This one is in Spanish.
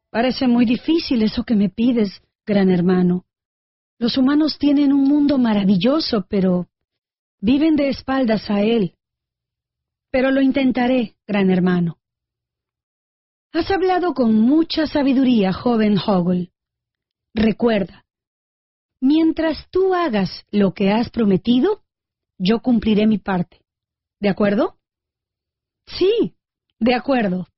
Parece muy difícil eso que me pides, gran hermano. Los humanos tienen un mundo maravilloso, pero viven de espaldas a él. Pero lo intentaré, gran hermano. Has hablado con mucha sabiduría, joven Hoggle. Recuerda, mientras tú hagas lo que has prometido, yo cumpliré mi parte. ¿De acuerdo? Sí, de acuerdo.